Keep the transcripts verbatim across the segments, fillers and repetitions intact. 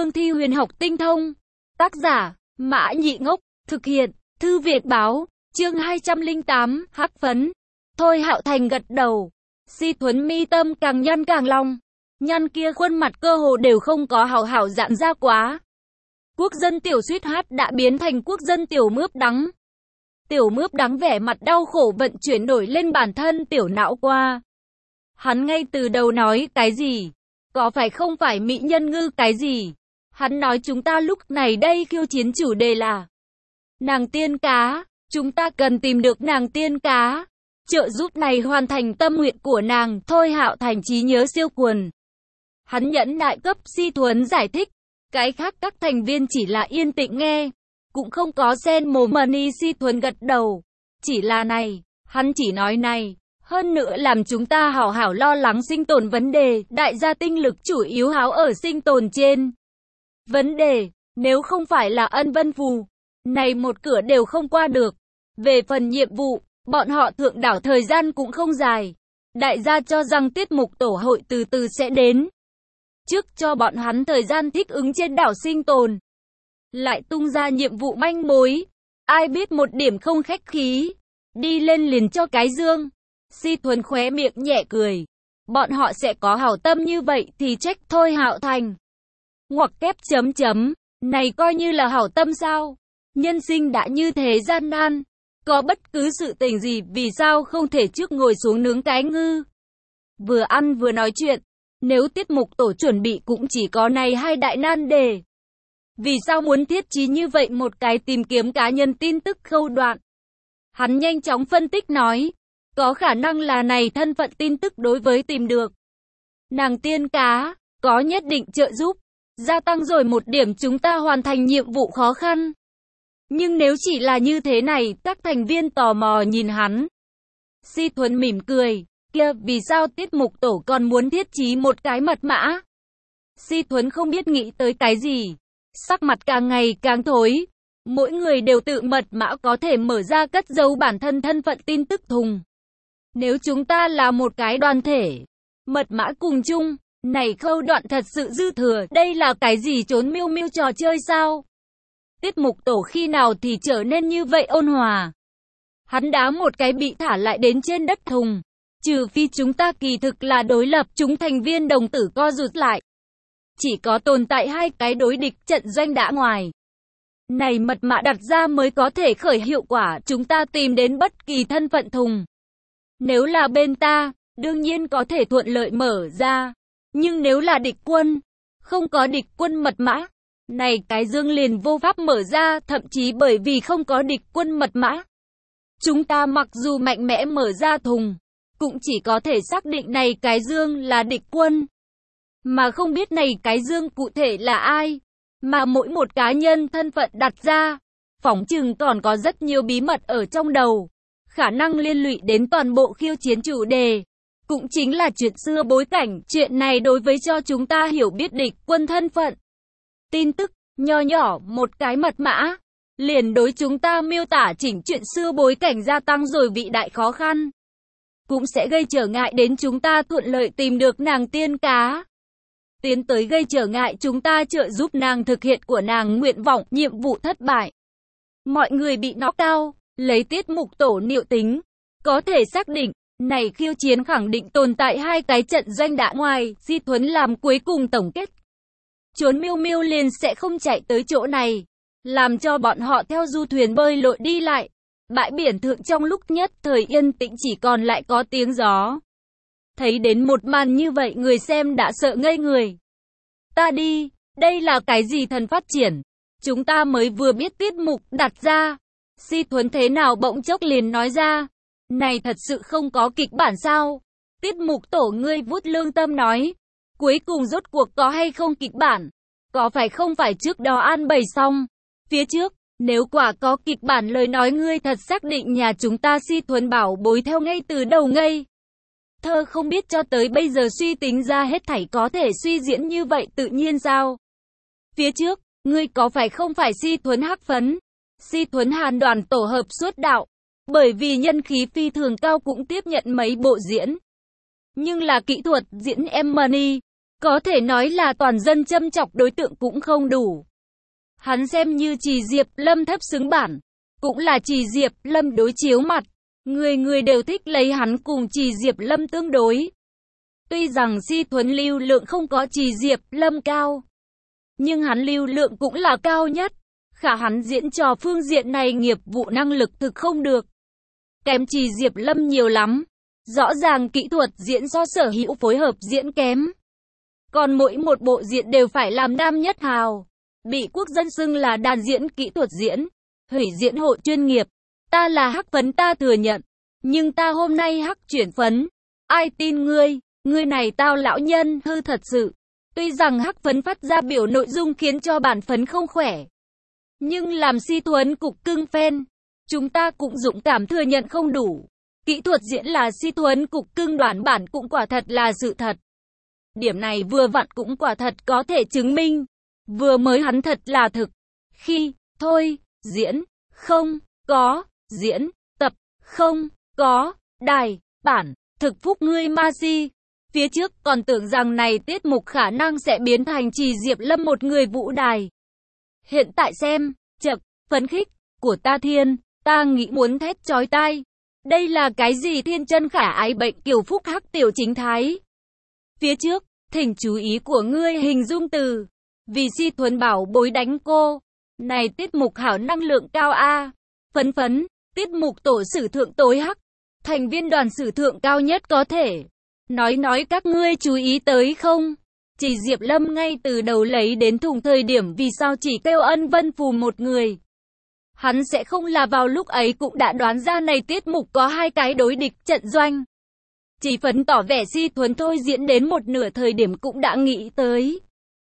cương thi huyền học tinh thông. Tác giả, Mã Nhị Ngốc, thực hiện, Thư Việt Báo, chương hai trăm lẻ tám, hắc phấn. Thôi Hạo Thành gật đầu. Si Thuấn mi tâm càng nhăn càng long. Nhăn kia khuôn mặt cơ hồ đều không có hảo hảo giãn ra quá. Quốc dân tiểu suýt hát đã biến thành quốc dân tiểu mướp đắng. Tiểu mướp đắng vẻ mặt đau khổ vận chuyển nổi lên bản thân tiểu não qua. Hắn ngay từ đầu nói cái gì? Có phải không phải mỹ nhân ngư cái gì? Hắn nói chúng ta lúc này đây khiêu chiến chủ đề là nàng tiên cá. Chúng ta cần tìm được nàng tiên cá. Trợ giúp này hoàn thành tâm nguyện của nàng. Thôi Hạo Thành trí nhớ siêu quần. Hắn nhẫn nại cấp Si Thuấn giải thích. Cái khác các thành viên chỉ là yên tĩnh nghe. Cũng không có sen mồm mani. Si Thuấn gật đầu. Chỉ là này. Hắn chỉ nói này. Hơn nữa làm chúng ta hảo hảo lo lắng sinh tồn vấn đề. Đại gia tinh lực chủ yếu háo ở sinh tồn trên vấn đề. Nếu không phải là ân vân phù, này một cửa đều không qua được. Về phần nhiệm vụ, bọn họ thượng đảo thời gian cũng không dài. Đại gia cho rằng tiết mục tổ hội từ từ sẽ đến. Trước cho bọn hắn thời gian thích ứng trên đảo sinh tồn. Lại tung ra nhiệm vụ manh mối. Ai biết một điểm không khách khí. Đi lên liền cho cái dương. Si Thuấn khóe miệng nhẹ cười. Bọn họ sẽ có hảo tâm như vậy thì trách Thôi Hạo Thành. Ngoặc kép chấm chấm. Này coi như là hảo tâm sao? Nhân sinh đã như thế gian nan. Có bất cứ sự tình gì vì sao không thể trước ngồi xuống nướng cái ngư. Vừa ăn vừa nói chuyện. Nếu tiết mục tổ chuẩn bị cũng chỉ có này hai đại nan đề. Vì sao muốn thiết trí như vậy một cái tìm kiếm cá nhân tin tức khâu đoạn? Hắn nhanh chóng phân tích nói. Có khả năng là này thân phận tin tức đối với tìm được nàng tiên cá, có nhất định trợ giúp. Gia tăng rồi một điểm chúng ta hoàn thành nhiệm vụ khó khăn. Nhưng nếu chỉ là như thế này, các thành viên tò mò nhìn hắn. Si Thuấn mỉm cười. Kia, vì sao tiết mục tổ còn muốn thiết trí một cái mật mã? Si Thuấn không biết nghĩ tới cái gì. Sắc mặt càng ngày càng thối. Mỗi người đều tự mật mã có thể mở ra cất giấu bản thân thân phận tin tức thùng. Nếu chúng ta là một cái đoàn thể, mật mã cùng chung, này khâu đoạn thật sự dư thừa, đây là cái gì trốn miêu miêu trò chơi sao? Tiết mục tổ khi nào thì trở nên như vậy ôn hòa? Hắn đá một cái bị thả lại đến trên đất thùng. Trừ phi chúng ta kỳ thực là đối lập, chúng thành viên đồng tử co rụt lại. Chỉ có tồn tại hai cái đối địch trận doanh đã ngoài. Này mật mã đặt ra mới có thể khởi hiệu quả, chúng ta tìm đến bất kỳ thân phận thùng. Nếu là bên ta, đương nhiên có thể thuận lợi mở ra. Nhưng nếu là địch quân, không có địch quân mật mã, này cái dương liền vô pháp mở ra, thậm chí bởi vì không có địch quân mật mã. Chúng ta mặc dù mạnh mẽ mở ra thùng, cũng chỉ có thể xác định này cái dương là địch quân. Mà không biết này cái dương cụ thể là ai, mà mỗi một cá nhân thân phận đặt ra, phỏng chừng còn có rất nhiều bí mật ở trong đầu. Khả năng liên lụy đến toàn bộ khiêu chiến chủ đề. Cũng chính là chuyện xưa bối cảnh, chuyện này đối với cho chúng ta hiểu biết địch quân thân phận. Tin tức, nho nhỏ, một cái mật mã. Liền đối chúng ta miêu tả chỉnh chuyện xưa bối cảnh gia tăng rồi vị đại khó khăn. Cũng sẽ gây trở ngại đến chúng ta thuận lợi tìm được nàng tiên cá. Tiến tới gây trở ngại chúng ta trợ giúp nàng thực hiện của nàng nguyện vọng, nhiệm vụ thất bại. Mọi người bị knock out. Lấy tiết mục tổ liệu tính, có thể xác định, này khiêu chiến khẳng định tồn tại hai cái trận doanh đã ngoài. Si Thuấn làm cuối cùng tổng kết. Trốn miêu miêu liền sẽ không chạy tới chỗ này, làm cho bọn họ theo du thuyền bơi lội đi lại. Bãi biển thượng trong lúc nhất thời yên tĩnh chỉ còn lại có tiếng gió. Thấy đến một màn như vậy người xem đã sợ ngây người. Ta đi, đây là cái gì thần phát triển? Chúng ta mới vừa biết tiết mục đặt ra. Si Thuấn thế nào bỗng chốc liền nói ra. Này thật sự không có kịch bản sao? Tiết mục tổ ngươi vuốt lương tâm nói. Cuối cùng rốt cuộc có hay không kịch bản? Có phải không phải trước đó an bày xong? Phía trước, nếu quả có kịch bản lời nói ngươi thật xác định nhà chúng ta. Si Thuấn bảo bối theo ngay từ đầu ngây. Thơ không biết cho tới bây giờ suy tính ra hết thảy có thể suy diễn như vậy tự nhiên sao? Phía trước, ngươi có phải không phải Si Thuấn hắc phấn? Si Thuấn hàn đoàn tổ hợp suốt đạo, bởi vì nhân khí phi thường cao cũng tiếp nhận mấy bộ diễn. Nhưng là kỹ thuật diễn em money, Có thể nói là toàn dân châm chọc đối tượng cũng không đủ. Hắn xem như Trì Diệp Lâm thấp xứng bản, cũng là Trì Diệp Lâm đối chiếu mặt. Người người đều thích lấy hắn cùng Trì Diệp Lâm tương đối. Tuy rằng Si Thuấn lưu lượng không có Trì Diệp Lâm cao, nhưng hắn lưu lượng cũng là cao nhất. Khả hắn diễn trò phương diện này nghiệp vụ năng lực thực không được. Kém Trì Diệp Lâm nhiều lắm. Rõ ràng kỹ thuật diễn do sở hữu phối hợp diễn kém. Còn mỗi một bộ diễn đều phải làm nam nhất hào. Bị quốc dân xưng là đàn diễn kỹ thuật diễn. Hủy diễn hộ chuyên nghiệp. Ta là hắc phấn ta thừa nhận. Nhưng ta hôm nay hắc chuyển phấn. Ai tin ngươi? Ngươi này tao lão nhân hư thật sự. Tuy rằng hắc phấn phát ra biểu nội dung khiến cho bản phấn không khỏe. Nhưng làm Si Thuấn cục cưng fan. Chúng ta cũng dũng cảm thừa nhận không đủ. Kỹ thuật diễn là Si Thuấn cục cưng đoán bản cũng quả thật là sự thật. Điểm này vừa vặn cũng quả thật có thể chứng minh. Vừa mới hắn thật là thực. Khi, thôi, diễn, không, có, diễn, tập, không, có, đài, bản, thực phúc ngươi ma si. Phía trước còn tưởng rằng này tiết mục khả năng sẽ biến thành Trì Diệp Lâm một người vũ đài. Hiện tại xem, chậc, phấn khích, của ta thiên, ta nghĩ muốn thét chói tai. Đây là cái gì thiên chân khả ái bệnh kiều phúc hắc tiểu chính thái. Phía trước, thỉnh chú ý của ngươi hình dung từ. Vì Si Thuấn bảo bối đánh cô. Này tiết mục hảo năng lượng cao a. Phấn phấn, tiết mục tổ sử thượng tối hắc. Thành viên đoàn sử thượng cao nhất có thể. Nói nói các ngươi chú ý tới không? Chỉ Diệp Lâm ngay từ đầu lấy đến thùng thời điểm vì sao chỉ kêu Ân Vân Phù một người. Hắn sẽ không là vào lúc ấy cũng đã đoán ra này tiết mục có hai cái đối địch trận doanh. Chỉ phấn tỏ vẻ Si Thuấn thôi diễn đến một nửa thời điểm cũng đã nghĩ tới.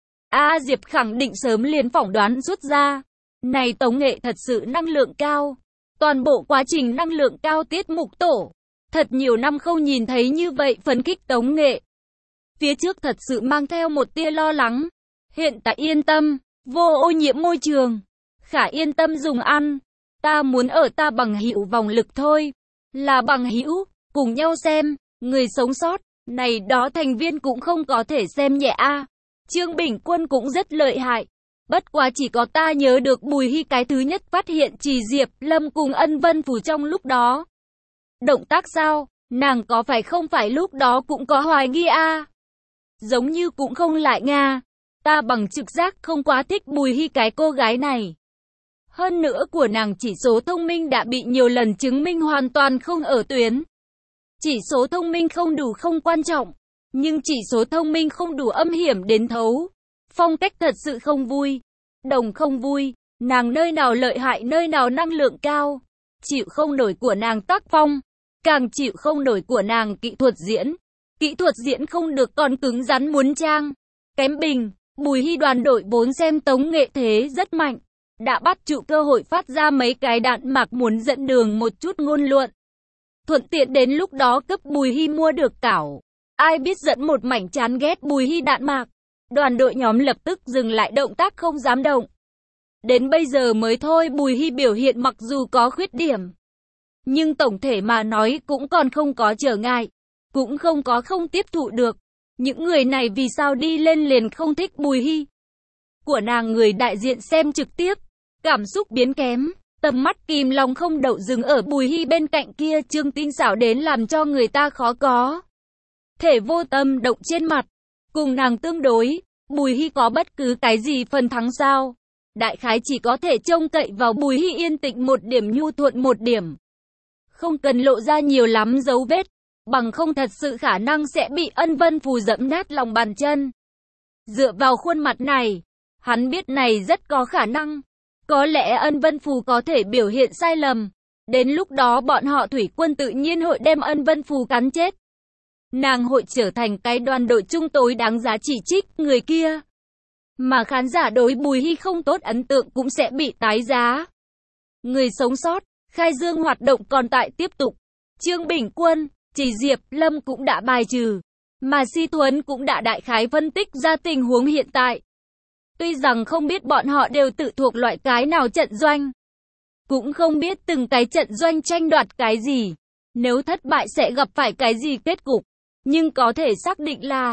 A Diệp khẳng định sớm liền phỏng đoán rút ra. Này tống nghệ thật sự năng lượng cao. Toàn bộ quá trình năng lượng cao tiết mục tổ. Thật nhiều năm không nhìn thấy như vậy phấn khích tống nghệ. Phía trước thật sự mang theo một tia lo lắng. Hiện tại yên tâm, vô ô nhiễm môi trường. Khả yên tâm dùng ăn. Ta muốn ở ta bằng hữu vòng lực thôi. Là bằng hữu, cùng nhau xem, người sống sót. Này đó thành viên cũng không có thể xem nhẹ a. Trương Bình Quân cũng rất lợi hại. Bất quá chỉ có ta nhớ được Bùi Hy cái thứ nhất phát hiện Trì Diệp Lâm cùng Ân Vân Phù trong lúc đó. Động tác sao? Nàng có phải không phải lúc đó cũng có hoài nghi a? Giống như cũng không lại nga. Ta bằng trực giác không quá thích Bùi Hy cái cô gái này. Hơn nữa của nàng chỉ số thông minh đã bị nhiều lần chứng minh hoàn toàn không ở tuyến. Chỉ số thông minh không đủ không quan trọng. Nhưng chỉ số thông minh không đủ âm hiểm đến thấu. Phong cách thật sự không vui. Đồng không vui. Nàng nơi nào lợi hại nơi nào năng lượng cao. Chịu không nổi của nàng tác phong. Càng chịu không nổi của nàng kỹ thuật diễn. Kỹ thuật diễn không được còn cứng rắn muốn trang. Kém bình. Bùi Hy đoàn đội vốn xem tống nghệ thế rất mạnh. Đã bắt trụ cơ hội phát ra mấy cái đạn mạc muốn dẫn đường một chút ngôn luận. Thuận tiện đến lúc đó cấp Bùi Hy mua được cảo. Ai biết dẫn một mảnh chán ghét Bùi Hy đạn mạc. Đoàn đội nhóm lập tức dừng lại động tác không dám động. Đến bây giờ mới thôi Bùi Hy biểu hiện mặc dù có khuyết điểm. Nhưng tổng thể mà nói cũng còn không có trở ngại. Cũng không có không tiếp thụ được. Những người này vì sao đi lên liền không thích Bùi Hy. Của nàng người đại diện xem trực tiếp. Cảm xúc biến kém. Tầm mắt kìm lòng không đậu dừng ở Bùi Hy bên cạnh kia Trương Tinh xảo đến làm cho người ta khó có thể vô tâm động trên mặt. Cùng nàng tương đối, Bùi Hy có bất cứ cái gì phần thắng sao? Đại khái chỉ có thể trông cậy vào Bùi Hy yên tĩnh một điểm nhu thuận một điểm. Không cần lộ ra nhiều lắm dấu vết, bằng không thật sự khả năng sẽ bị Ân Vân Phù dẫm nát lòng bàn chân. Dựa vào khuôn mặt này, hắn biết này rất có khả năng. Có lẽ Ân Vân Phù có thể biểu hiện sai lầm. Đến lúc đó bọn họ thủy quân tự nhiên hội đem Ân Vân Phù cắn chết. Nàng hội trở thành cái đoàn đội trung tối đáng giá chỉ trích người kia. Mà khán giả đối Bùi Hy không tốt ấn tượng cũng sẽ bị tái giá. Người sống sót, khai dương hoạt động còn tại tiếp tục. Trương Bình Quân, Trì Diệp Lâm cũng đã bài trừ. Mà Si Thuấn cũng đã đại khái phân tích ra tình huống hiện tại. Tuy rằng không biết bọn họ đều tự thuộc loại cái nào trận doanh. Cũng không biết từng cái trận doanh tranh đoạt cái gì. Nếu thất bại sẽ gặp phải cái gì kết cục. Nhưng có thể xác định là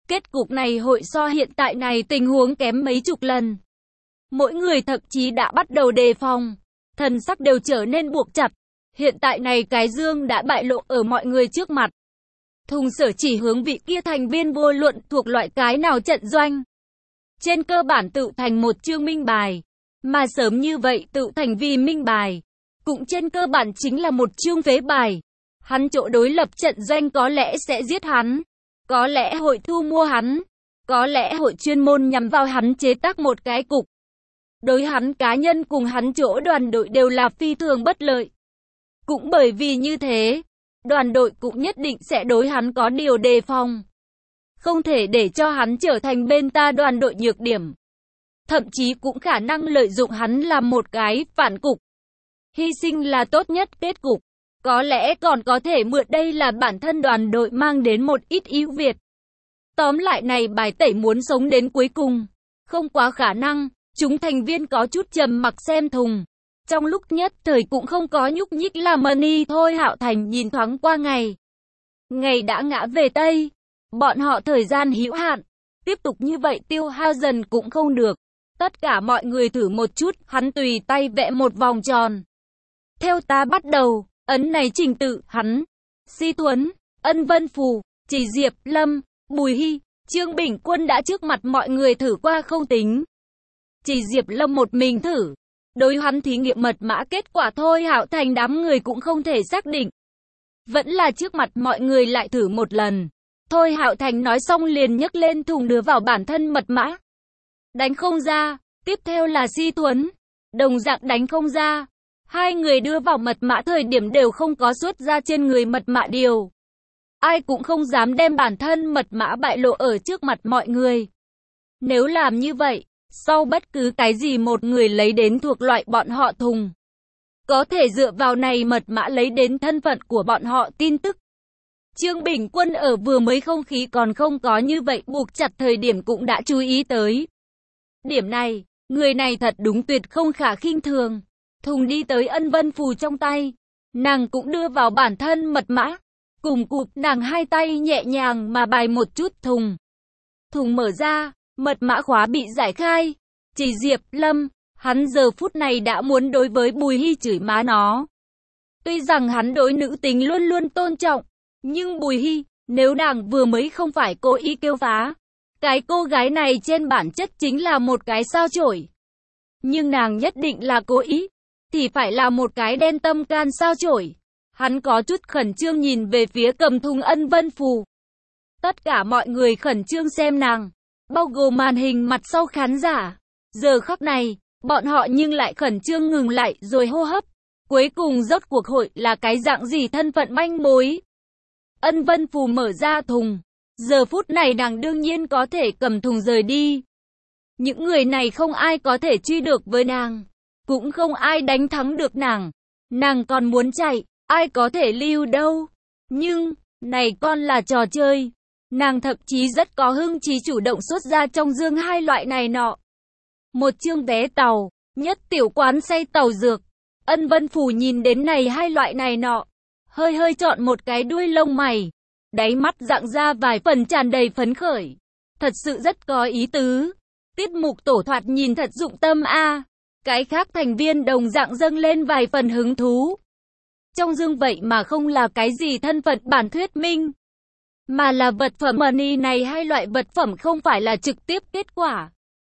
Kết cục này hội so hiện tại này tình huống kém mấy chục lần. Mỗi người thậm chí đã bắt đầu đề phòng, thần sắc đều trở nên buộc chặt. Hiện tại này cái dương đã bại lộ ở mọi người trước mặt. Thùng Sở chỉ hướng vị kia thành viên vô luận thuộc loại cái nào trận doanh. Trên cơ bản tự thành một chương minh bài, mà sớm như vậy tự thành vì minh bài, cũng trên cơ bản chính là một chương phế bài. Hắn chỗ đối lập trận doanh có lẽ sẽ giết hắn, có lẽ hội thu mua hắn, có lẽ hội chuyên môn nhằm vào hắn chế tác một cái cục. Đối hắn cá nhân cùng hắn chỗ đoàn đội đều là phi thường bất lợi. Cũng bởi vì như thế, đoàn đội cũng nhất định sẽ đối hắn có điều đề phòng. Không thể để cho hắn trở thành bên ta đoàn đội nhược điểm. Thậm chí cũng khả năng lợi dụng hắn làm một cái phản cục. Hy sinh là tốt nhất kết cục. Có lẽ còn có thể mượn đây là bản thân đoàn đội mang đến một ít ưu việt. Tóm lại này bài tẩy muốn sống đến cuối cùng. Không quá khả năng, chúng thành viên có chút trầm mặc xem Thùng. Trong lúc nhất thời cũng không có nhúc nhích làm money thôi. Hạo Thành nhìn thoáng qua ngày. Ngày đã ngã về Tây. Bọn họ thời gian hữu hạn. Tiếp tục như vậy tiêu hao dần cũng không được. Tất cả mọi người thử một chút. Hắn tùy tay vẽ một vòng tròn. Theo ta bắt đầu. Ấn này trình tự, hắn, Si Thuấn, Ân Vân Phù, Chỉ Diệp, Lâm, Bùi Hy, Trương Bình Quân đã trước mặt mọi người thử qua không tính. Chỉ Diệp Lâm một mình thử. Đối hắn thí nghiệm mật mã kết quả thôi Hạo Thành đám người cũng không thể xác định. Vẫn là trước mặt mọi người lại thử một lần. Thôi Hạo Thành nói xong liền nhấc lên thùng đưa vào bản thân mật mã. Đánh không ra, tiếp theo là Si Thuấn. Đồng dạng đánh không ra. Hai người đưa vào mật mã thời điểm đều không có xuất ra trên người mật mã điều. Ai cũng không dám đem bản thân mật mã bại lộ ở trước mặt mọi người. Nếu làm như vậy, sau bất cứ cái gì một người lấy đến thuộc loại bọn họ Thùng. Có thể dựa vào này mật mã lấy đến thân phận của bọn họ tin tức. Trương Bình Quân ở vừa mới không khí còn không có như vậy buộc chặt thời điểm cũng đã chú ý tới. Điểm này, người này thật đúng tuyệt không khả khinh thường. Thùng đi tới Ân Vân Phù trong tay. Nàng cũng đưa vào bản thân mật mã. Cùng cụp nàng hai tay nhẹ nhàng mà bài một chút thùng. Thùng mở ra, mật mã khóa bị giải khai. Chỉ Diệp Lâm, hắn giờ phút này đã muốn đối với Bùi Hy chửi má nó. Tuy rằng hắn đối nữ tính luôn luôn tôn trọng, nhưng Bùi Hy, nếu nàng vừa mới không phải cố ý kêu phá, cái cô gái này trên bản chất chính là một cái sao chổi. Nhưng nàng nhất định là cố ý, thì phải là một cái đen tâm can sao chổi. Hắn có chút khẩn trương nhìn về phía cầm thùng Ân Vân Phù. Tất cả mọi người khẩn trương xem nàng, bao gồm màn hình mặt sau khán giả. Giờ khắc này, bọn họ nhưng lại khẩn trương ngừng lại rồi hô hấp. Cuối cùng rốt cuộc hội là cái dạng gì thân phận manh mối. Ân Vân Phù mở ra thùng. Giờ phút này nàng đương nhiên có thể cầm thùng rời đi. Những người này không ai có thể truy được với nàng. Cũng không ai đánh thắng được nàng. Nàng còn muốn chạy, ai có thể lưu đâu. Nhưng, này con là trò chơi. Nàng thậm chí rất có hưng trí chủ động xuất ra trong dương hai loại này nọ. Một chương vé tàu, nhất tiểu quán say tàu dược. Ân Vân Phù nhìn đến này hai loại này nọ. Hơi hơi chọn một cái đuôi lông mày. Đáy mắt rạng ra vài phần tràn đầy phấn khởi. Thật sự rất có ý tứ. Tiết mục tổ thoạt nhìn thật dụng tâm a. Cái khác thành viên đồng dạng dâng lên vài phần hứng thú. Trong dương vậy mà không là cái gì thân phận bản thuyết minh, mà là vật phẩm money này hai loại vật phẩm không phải là trực tiếp kết quả,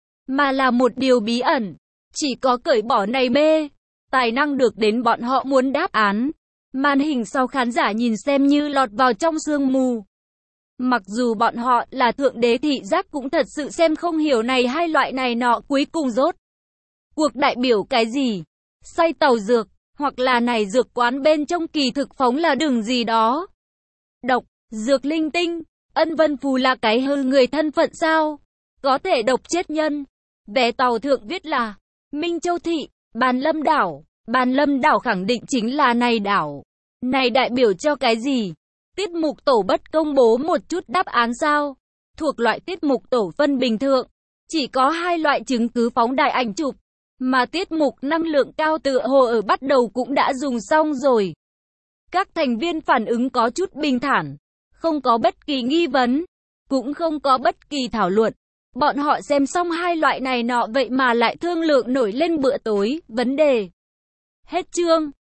mà là một điều bí ẩn. Chỉ có cởi bỏ này mê, tài năng được đến bọn họ muốn đáp án. Màn hình sau khán giả nhìn xem như lọt vào trong sương mù. Mặc dù bọn họ là thượng đế thị giác cũng thật sự xem không hiểu này hai loại này nọ cuối cùng rốt cuộc đại biểu cái gì. Say tàu dược, hoặc là này dược quán bên trong kỳ thực phóng là đường gì đó. Độc, dược linh tinh, Ân Vân Phù là cái hư người thân phận sao? Có thể độc chết nhân. Vé tàu thượng viết là Minh Châu Thị, Bàn Lâm Đảo. Bàn Lâm Đảo khẳng định chính là này đảo. Này đại biểu cho cái gì? Tiết mục tổ bất công bố một chút đáp án sao? Thuộc loại tiết mục tổ phân bình thường, chỉ có hai loại chứng cứ phóng đại ảnh chụp. Mà tiết mục năng lượng cao tựa hồ ở bắt đầu cũng đã dùng xong rồi. Các thành viên phản ứng có chút bình thản, không có bất kỳ nghi vấn. cũng không có bất kỳ thảo luận. Bọn họ xem xong hai loại này nọ vậy mà lại thương lượng nổi lên bữa tối, vấn đề. Hết chương.